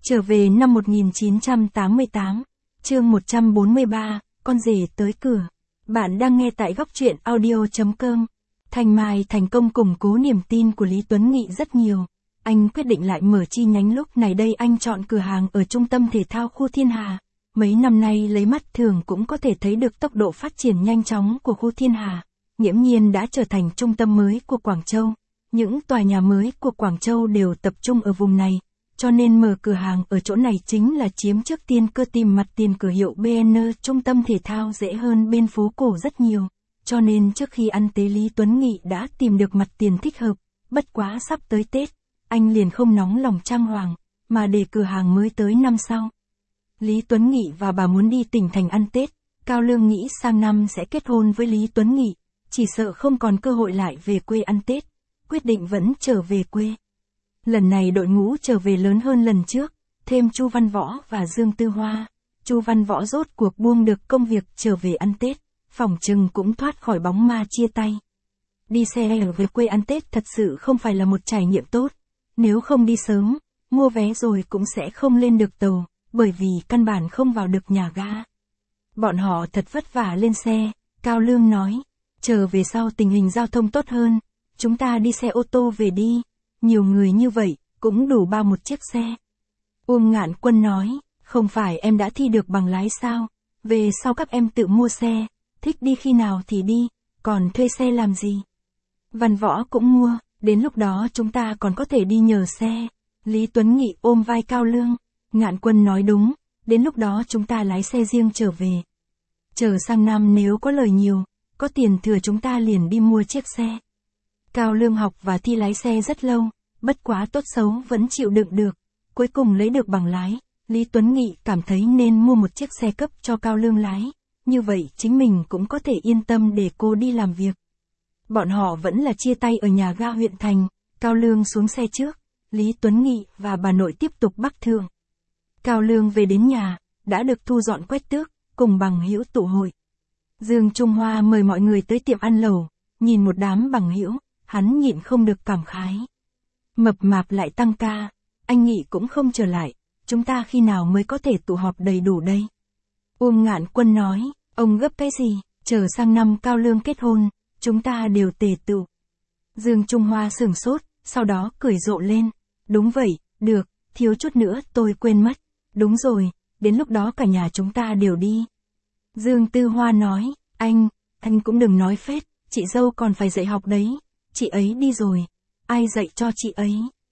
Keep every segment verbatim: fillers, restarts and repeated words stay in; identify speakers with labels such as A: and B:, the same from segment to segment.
A: Trở về năm một nghìn chín trăm tám mươi tám, chương một trăm bốn mươi ba, con rể tới cửa. Bạn đang nghe tại góc truyện audio chấm com. Thanh Mai thành công củng cố niềm tin của Lý Tuấn Nghị rất nhiều. Anh quyết định lại mở chi nhánh, lúc này đây anh chọn cửa hàng ở trung tâm thể thao khu Thiên Hà. Mấy năm nay lấy mắt thường cũng có thể thấy được tốc độ phát triển nhanh chóng của khu Thiên Hà. Nghiễm nhiên đã trở thành trung tâm mới của Quảng Châu. Những tòa nhà mới của Quảng Châu đều tập trung ở vùng này. Cho nên mở cửa hàng ở chỗ này chính là chiếm trước tiên cơ, tìm mặt tiền cửa hiệu bê en trung tâm thể thao dễ hơn bên phố cổ rất nhiều. Cho nên trước khi ăn Tết, Lý Tuấn Nghị đã tìm được mặt tiền thích hợp. Bất quá sắp tới Tết, anh liền không nóng lòng trang hoàng, mà để cửa hàng mới tới năm sau. Lý Tuấn Nghị và bà muốn đi tỉnh thành ăn Tết. Cao Lương nghĩ sang năm sẽ kết hôn với Lý Tuấn Nghị, chỉ sợ không còn cơ hội lại về quê ăn Tết. Quyết định vẫn trở về quê. Lần này đội ngũ trở về lớn hơn lần trước, thêm Chu Văn Võ và Dương Tư Hoa. Chu Văn Võ rốt cuộc buông được công việc trở về ăn Tết, phỏng chừng cũng thoát khỏi bóng ma chia tay. Đi xe ở về quê ăn Tết thật sự không phải là một trải nghiệm tốt. Nếu không đi sớm, mua vé rồi cũng sẽ không lên được tàu, bởi vì căn bản không vào được nhà ga. Bọn họ thật vất vả lên xe, Cao Lương nói, chờ về sau tình hình giao thông tốt hơn, chúng ta đi xe ô tô về đi. Nhiều người như vậy, cũng đủ bao một chiếc xe. Uông Ngạn Quân nói, không phải em đã thi được bằng lái sao, về sau các em tự mua xe, thích đi khi nào thì đi, còn thuê xe làm gì. Văn Võ cũng mua, đến lúc đó chúng ta còn có thể đi nhờ xe. Lý Tuấn Nghị ôm vai Cao Lương, Ngạn Quân nói đúng, đến lúc đó chúng ta lái xe riêng trở về. Chờ sang năm nếu có lời nhiều, có tiền thừa chúng ta liền đi mua chiếc xe. Cao Lương học và thi lái xe rất lâu, bất quá tốt xấu vẫn chịu đựng được. Cuối cùng lấy được bằng lái, Lý Tuấn Nghị cảm thấy nên mua một chiếc xe cấp cho Cao Lương lái. Như vậy chính mình cũng có thể yên tâm để cô đi làm việc. Bọn họ vẫn là chia tay ở nhà ga huyện thành, Cao Lương xuống xe trước, Lý Tuấn Nghị và bà nội tiếp tục bắc thượng. Cao Lương về đến nhà, đã được thu dọn quét tước, cùng bằng hữu tụ hội. Dương Trung Hoa mời mọi người tới tiệm ăn lẩu, nhìn một đám bằng hữu, hắn nhịn không được cảm khái. Mập mạp lại tăng ca, anh Nghị cũng không trở lại, chúng ta khi nào mới có thể tụ họp đầy đủ đây? Uông Ngạn Quân nói, ông gấp cái gì, chờ sang năm Cao Lương kết hôn, chúng ta đều tề tựu. Dương Trung Hoa sửng sốt, sau đó cười rộ lên, đúng vậy, được, thiếu chút nữa tôi quên mất, đúng rồi, đến lúc đó cả nhà chúng ta đều đi. Dương Tư Hoa nói, anh, anh cũng đừng nói phết, chị dâu còn phải dạy học đấy. Chị ấy đi rồi, ai dạy cho chị ấy?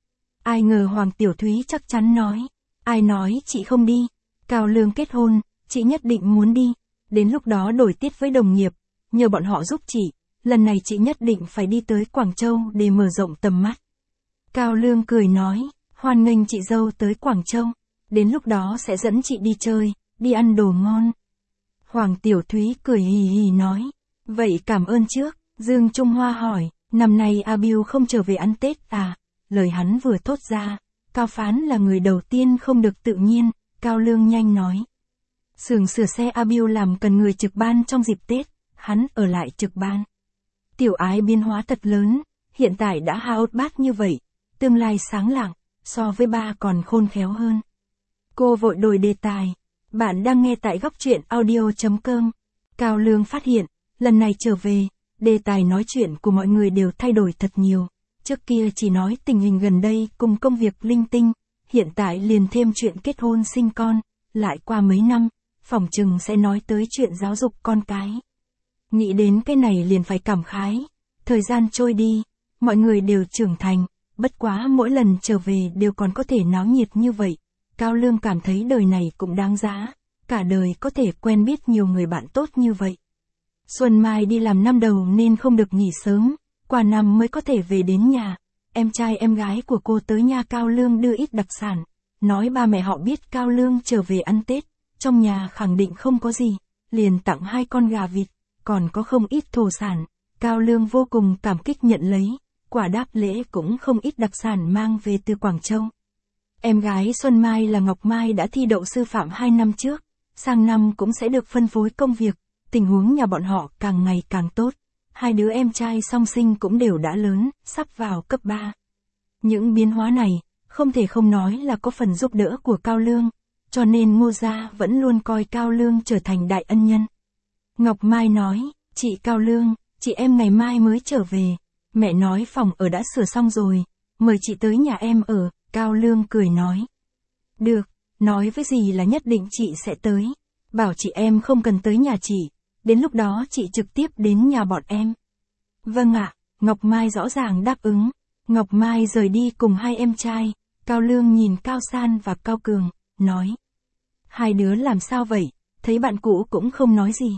A: Ai ngờ Hoàng Tiểu Thúy chắc chắn nói, ai nói chị không đi, Cao Lương kết hôn, chị nhất định muốn đi, đến lúc đó đổi tiết với đồng nghiệp, nhờ bọn họ giúp chị, lần này chị nhất định phải đi tới Quảng Châu để mở rộng tầm mắt. Cao Lương cười nói, hoan nghênh chị dâu tới Quảng Châu, đến lúc đó sẽ dẫn chị đi chơi, đi ăn đồ ngon. Hoàng Tiểu Thúy cười hì hì nói, vậy cảm ơn trước. Dương Trung Hoa hỏi, năm nay A Biu không trở về ăn Tết à? Lời hắn vừa thốt ra, Cao Phán là người đầu tiên không được tự nhiên, Cao Lương nhanh nói. Xưởng sửa xe A Biu làm cần người trực ban trong dịp Tết, hắn ở lại trực ban. Tiểu Ái biến hóa thật lớn, hiện tại đã hao bát như vậy, tương lai sáng lạng, so với ba còn khôn khéo hơn. Cô vội đổi đề tài, bạn đang nghe tại góc truyện audio chấm com. Cao Lương phát hiện, lần này trở về, đề tài nói chuyện của mọi người đều thay đổi thật nhiều. Trước kia chỉ nói tình hình gần đây cùng công việc linh tinh, hiện tại liền thêm chuyện kết hôn sinh con, lại qua mấy năm, phỏng chừng sẽ nói tới chuyện giáo dục con cái. Nghĩ đến cái này liền phải cảm khái, thời gian trôi đi, mọi người đều trưởng thành, bất quá mỗi lần trở về đều còn có thể náo nhiệt như vậy. Cao Lương cảm thấy đời này cũng đáng giá, cả đời có thể quen biết nhiều người bạn tốt như vậy. Xuân Mai đi làm năm đầu nên không được nghỉ sớm, qua năm mới có thể về đến nhà. Em trai em gái của cô tới nhà Cao Lương đưa ít đặc sản, nói ba mẹ họ biết Cao Lương trở về ăn Tết, trong nhà khẳng định không có gì, liền tặng hai con gà vịt, còn có không ít thổ sản. Cao Lương vô cùng cảm kích nhận lấy, quả đáp lễ cũng không ít đặc sản mang về từ Quảng Châu. Em gái Xuân Mai là Ngọc Mai đã thi đậu sư phạm hai năm trước, sang năm cũng sẽ được phân phối công việc. Tình huống nhà bọn họ càng ngày càng tốt, hai đứa em trai song sinh cũng đều đã lớn, sắp vào cấp ba. Những biến hóa này, không thể không nói là có phần giúp đỡ của Cao Lương, cho nên Ngô gia vẫn luôn coi Cao Lương trở thành đại ân nhân. Ngọc Mai nói, chị Cao Lương, chị em ngày mai mới trở về, mẹ nói phòng ở đã sửa xong rồi, mời chị tới nhà em ở. Cao Lương cười nói, được, nói với dì là nhất định chị sẽ tới, bảo chị em không cần tới nhà chị, đến lúc đó chị trực tiếp đến nhà bọn em. Vâng ạ, Ngọc Mai rõ ràng đáp ứng. Ngọc Mai rời đi cùng hai em trai, Cao Lương nhìn Cao San và Cao Cường, nói, hai đứa làm sao vậy, thấy bạn cũ cũng không nói gì.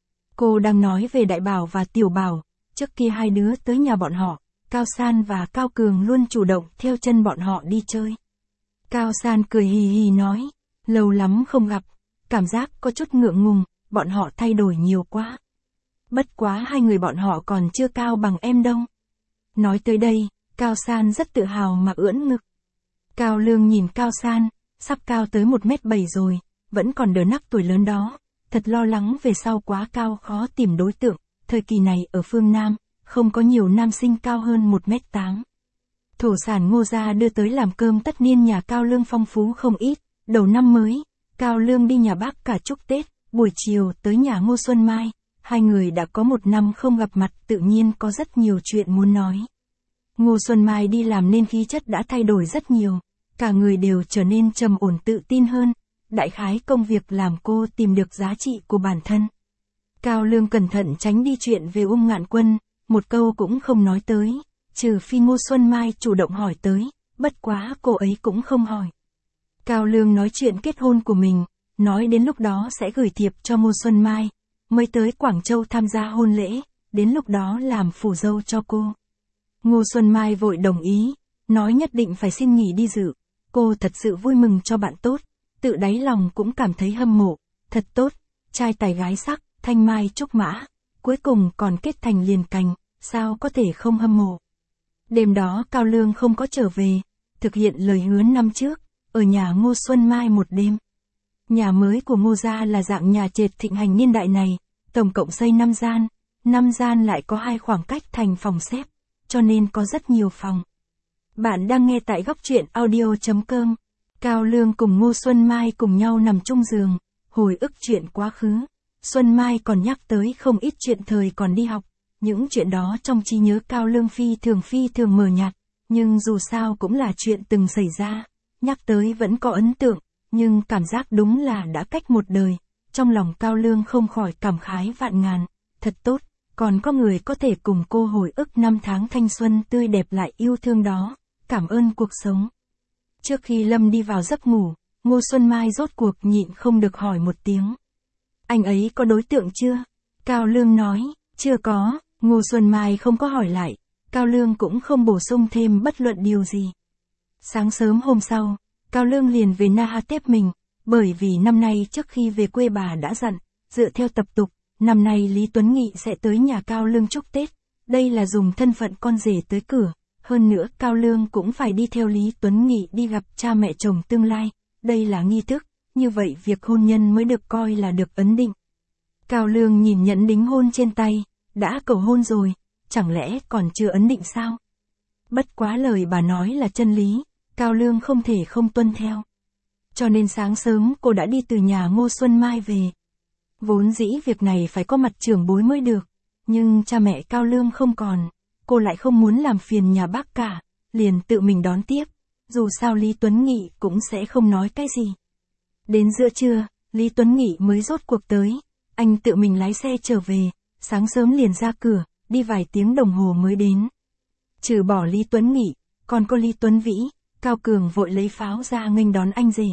A: Cô đang nói về Đại Bảo và Tiểu Bảo, trước kia hai đứa tới nhà bọn họ, Cao San và Cao Cường luôn chủ động theo chân bọn họ đi chơi. Cao San cười hì hì nói, lâu lắm không gặp, cảm giác có chút ngượng ngùng, bọn họ thay đổi nhiều quá. Bất quá hai người bọn họ còn chưa cao bằng em đâu. Nói tới đây, Cao San rất tự hào mà ưỡn ngực. Cao Lương nhìn Cao San, sắp cao tới một mét bảy rồi, vẫn còn đờ nắc tuổi lớn đó, thật lo lắng về sau quá cao khó tìm đối tượng, thời kỳ này ở phương Nam, không có nhiều nam sinh cao hơn một mét tám. Thổ sản Ngô gia đưa tới làm cơm tất niên nhà Cao Lương phong phú không ít, đầu năm mới, Cao Lương đi nhà bác cả chúc Tết, buổi chiều tới nhà Ngô Xuân Mai, hai người đã có một năm không gặp mặt tự nhiên có rất nhiều chuyện muốn nói. Ngô Xuân Mai đi làm nên khí chất đã thay đổi rất nhiều, cả người đều trở nên trầm ổn tự tin hơn, đại khái công việc làm cô tìm được giá trị của bản thân. Cao Lương cẩn thận tránh đi chuyện về Ung Ngạn Quân, một câu cũng không nói tới, trừ phi Ngô Xuân Mai chủ động hỏi tới, bất quá cô ấy cũng không hỏi. Cao Lương nói chuyện kết hôn của mình, nói đến lúc đó sẽ gửi thiệp cho Ngô Xuân Mai, mới tới Quảng Châu tham gia hôn lễ, đến lúc đó làm phù dâu cho cô. Ngô Xuân Mai vội đồng ý, nói nhất định phải xin nghỉ đi dự, cô thật sự vui mừng cho bạn tốt, tự đáy lòng cũng cảm thấy hâm mộ, thật tốt, trai tài gái sắc, thanh mai trúc mã, cuối cùng còn kết thành liền cành, sao có thể không hâm mộ. Đêm đó Cao Lương không có trở về, thực hiện lời hứa năm trước, ở nhà Ngô Xuân Mai một đêm. Nhà mới của Ngô gia là dạng nhà trệt thịnh hành niên đại này, tổng cộng xây năm gian, năm gian lại có hai khoảng cách thành phòng xếp, cho nên có rất nhiều phòng. Bạn đang nghe tại góc truyện audio chấm com. Cao Lương cùng Ngô Xuân Mai cùng nhau nằm chung giường, hồi ức chuyện quá khứ. Xuân Mai còn nhắc tới không ít chuyện thời còn đi học, những chuyện đó trong trí nhớ Cao Lương phi thường phi thường mờ nhạt, nhưng dù sao cũng là chuyện từng xảy ra, nhắc tới vẫn có ấn tượng, nhưng cảm giác đúng là đã cách một đời, trong lòng Cao Lương không khỏi cảm khái vạn ngàn, thật tốt, còn có người có thể cùng cô hồi ức năm tháng thanh xuân tươi đẹp lại yêu thương đó, cảm ơn cuộc sống. Trước khi Lâm đi vào giấc ngủ, Ngô Xuân Mai rốt cuộc nhịn không được hỏi một tiếng. Anh ấy có đối tượng chưa? Cao Lương nói, chưa có, Ngô Xuân Mai không có hỏi lại, Cao Lương cũng không bổ sung thêm bất luận điều gì. Sáng sớm hôm sau, Cao Lương liền về Na Ha Tép mình, bởi vì năm nay trước khi về quê bà đã dặn, dựa theo tập tục, năm nay Lý Tuấn Nghị sẽ tới nhà Cao Lương chúc Tết, đây là dùng thân phận con rể tới cửa, hơn nữa Cao Lương cũng phải đi theo Lý Tuấn Nghị đi gặp cha mẹ chồng tương lai, đây là nghi thức, như vậy việc hôn nhân mới được coi là được ấn định. Cao Lương nhìn nhẫn đính hôn trên tay, đã cầu hôn rồi, chẳng lẽ còn chưa ấn định sao? Bất quá lời bà nói là chân lý, Cao Lương không thể không tuân theo. Cho nên sáng sớm cô đã đi từ nhà Ngô Xuân Mai về. Vốn dĩ việc này phải có mặt trưởng bối mới được, nhưng cha mẹ Cao Lương không còn, cô lại không muốn làm phiền nhà bác cả, liền tự mình đón tiếp, dù sao Lý Tuấn Nghị cũng sẽ không nói cái gì. Đến giữa trưa, Lý Tuấn Nghị mới rốt cuộc tới, anh tự mình lái xe trở về, sáng sớm liền ra cửa, đi vài tiếng đồng hồ mới đến. Trừ bỏ Lý Tuấn Nghị, còn có Lý Tuấn Vĩ, Cao Cường vội lấy pháo ra nghênh đón anh rể.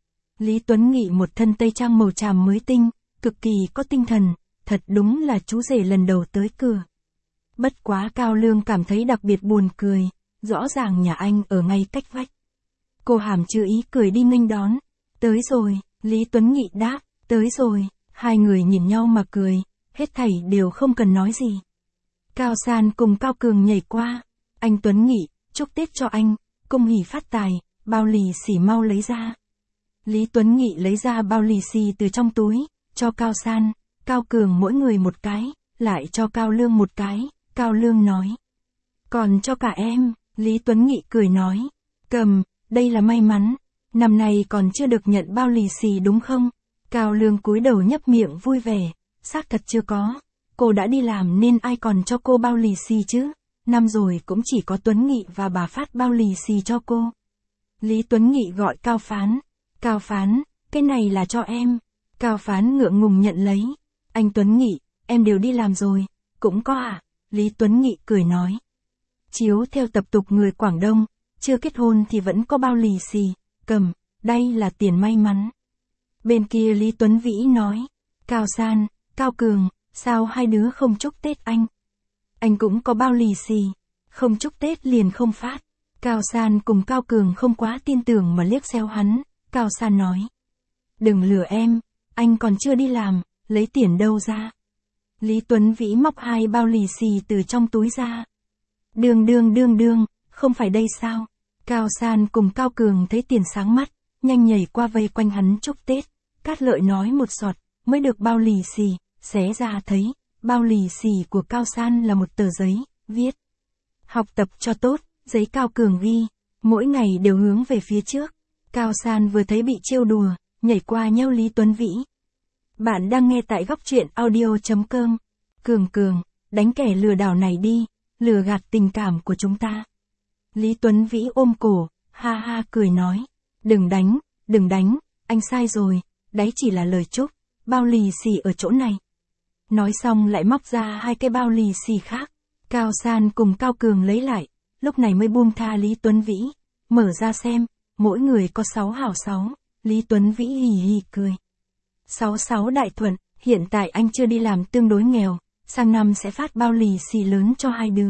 A: Lý Tuấn Nghị một thân tây trang màu tràm mới tinh, cực kỳ có tinh thần, thật đúng là chú rể lần đầu tới cửa. Bất quá Cao Lương cảm thấy đặc biệt buồn cười, rõ ràng nhà anh ở ngay cách vách. Cô hàm chứa ý cười đi nghênh đón. Tới rồi, Lý Tuấn Nghị đáp, tới rồi, hai người nhìn nhau mà cười, hết thảy đều không cần nói gì. Cao San cùng Cao Cường nhảy qua, anh Tuấn Nghị, chúc Tết cho anh, cung hỉ phát tài, bao lì xì mau lấy ra. Lý Tuấn Nghị lấy ra bao lì xì từ trong túi, cho Cao San, Cao Cường mỗi người một cái, lại cho Cao Lương một cái, Cao Lương nói. Còn cho cả em, Lý Tuấn Nghị cười nói, cầm, đây là may mắn. Năm nay còn chưa được nhận bao lì xì đúng không? Cao Lương cúi đầu nhấp miệng vui vẻ, xác thật chưa có. Cô đã đi làm nên ai còn cho cô bao lì xì chứ? Năm rồi cũng chỉ có Tuấn Nghị và bà phát bao lì xì cho cô. Lý Tuấn Nghị gọi Cao Phán. Cao Phán, cái này là cho em. Cao Phán ngượng ngùng nhận lấy. Anh Tuấn Nghị, em đều đi làm rồi. Cũng có à? Lý Tuấn Nghị cười nói. Chiếu theo tập tục người Quảng Đông, chưa kết hôn thì vẫn có bao lì xì. Cầm, đây là tiền may mắn. Bên kia Lý Tuấn Vĩ nói. Cao San, Cao Cường, sao hai đứa không chúc Tết anh? Anh cũng có bao lì xì. Không chúc Tết liền không phát. Cao San cùng Cao Cường không quá tin tưởng mà liếc xéo hắn. Cao San nói. Đừng lừa em, anh còn chưa đi làm, lấy tiền đâu ra. Lý Tuấn Vĩ móc hai bao lì xì từ trong túi ra. Đương đương đương đương, không phải đây sao? Cao San cùng Cao Cường thấy tiền sáng mắt, nhanh nhảy qua vây quanh hắn chúc Tết. Cát Lợi nói một giọt, mới được bao lì xì, xé ra thấy, bao lì xì của Cao San là một tờ giấy, viết. Học tập cho tốt, giấy Cao Cường ghi, mỗi ngày đều hướng về phía trước. Cao San vừa thấy bị trêu đùa, nhảy qua nheo Lý Tuấn Vĩ. Bạn đang nghe tại góc truyện audio.com. Cường Cường, đánh kẻ lừa đảo này đi, lừa gạt tình cảm của chúng ta. Lý Tuấn Vĩ ôm cổ, ha ha cười nói. Đừng đánh, đừng đánh, anh sai rồi, đấy chỉ là lời chúc, bao lì xì ở chỗ này. Nói xong lại móc ra hai cái bao lì xì khác. Cao San cùng Cao Cường lấy lại, lúc này mới buông tha Lý Tuấn Vĩ. Mở ra xem, mỗi người có sáu hảo sáu. Lý Tuấn Vĩ hì hì cười. Sáu sáu đại thuận, hiện tại anh chưa đi làm tương đối nghèo, sang năm sẽ phát bao lì xì lớn cho hai đứa.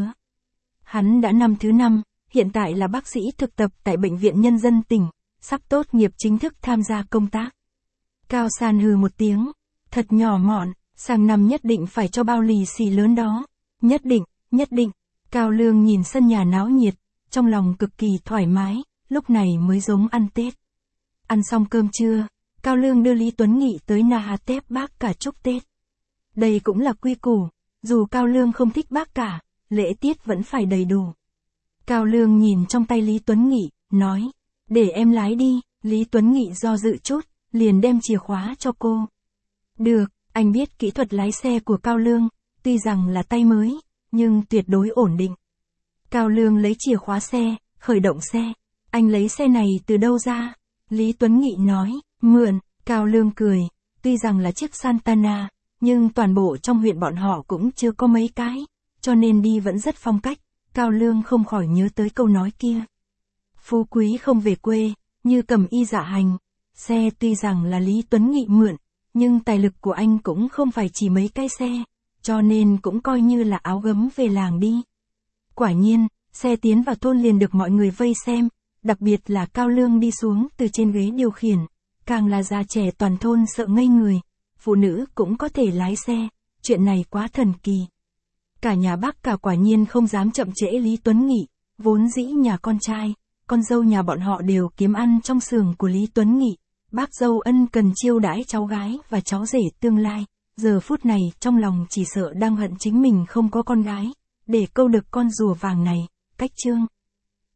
A: Hắn đã năm thứ năm, hiện tại là bác sĩ thực tập tại Bệnh viện Nhân dân tỉnh, sắp tốt nghiệp chính thức tham gia công tác. Cao San hừ một tiếng, thật nhỏ mọn, sang năm nhất định phải cho bao lì xì lớn đó. Nhất định, nhất định. Cao Lương nhìn sân nhà náo nhiệt, trong lòng cực kỳ thoải mái, lúc này mới giống ăn Tết. Ăn xong cơm trưa, Cao Lương đưa Lý Tuấn Nghị tới Nahatep bác cả chúc Tết. Đây cũng là quy củ, dù Cao Lương không thích bác cả, lễ tiết vẫn phải đầy đủ. Cao Lương nhìn trong tay Lý Tuấn Nghị, nói, để em lái đi. Lý Tuấn Nghị do dự chút, liền đem chìa khóa cho cô. Được, anh biết kỹ thuật lái xe của Cao Lương, tuy rằng là tay mới, nhưng tuyệt đối ổn định. Cao Lương lấy chìa khóa xe, khởi động xe. Anh lấy xe này từ đâu ra? Lý Tuấn Nghị nói, mượn. Cao Lương cười, tuy rằng là chiếc Santana, nhưng toàn bộ trong huyện bọn họ cũng chưa có mấy cái, cho nên đi vẫn rất phong cách. Cao Lương không khỏi nhớ tới câu nói kia. Phú quý không về quê, như cầm y dạ hành. Xe tuy rằng là Lý Tuấn Nghị mượn, nhưng tài lực của anh cũng không phải chỉ mấy cái xe, cho nên cũng coi như là áo gấm về làng đi. Quả nhiên, xe tiến vào thôn liền được mọi người vây xem, đặc biệt là Cao Lương đi xuống từ trên ghế điều khiển, càng là già trẻ toàn thôn sợ ngây người, phụ nữ cũng có thể lái xe, chuyện này quá thần kỳ. Cả nhà bác cả quả nhiên không dám chậm trễ Lý Tuấn Nghị, vốn dĩ nhà con trai, con dâu nhà bọn họ đều kiếm ăn trong xưởng của Lý Tuấn Nghị, bác dâu ân cần chiêu đãi cháu gái và cháu rể tương lai, giờ phút này trong lòng chỉ sợ đang hận chính mình không có con gái, để câu được con rùa vàng này. Cách chương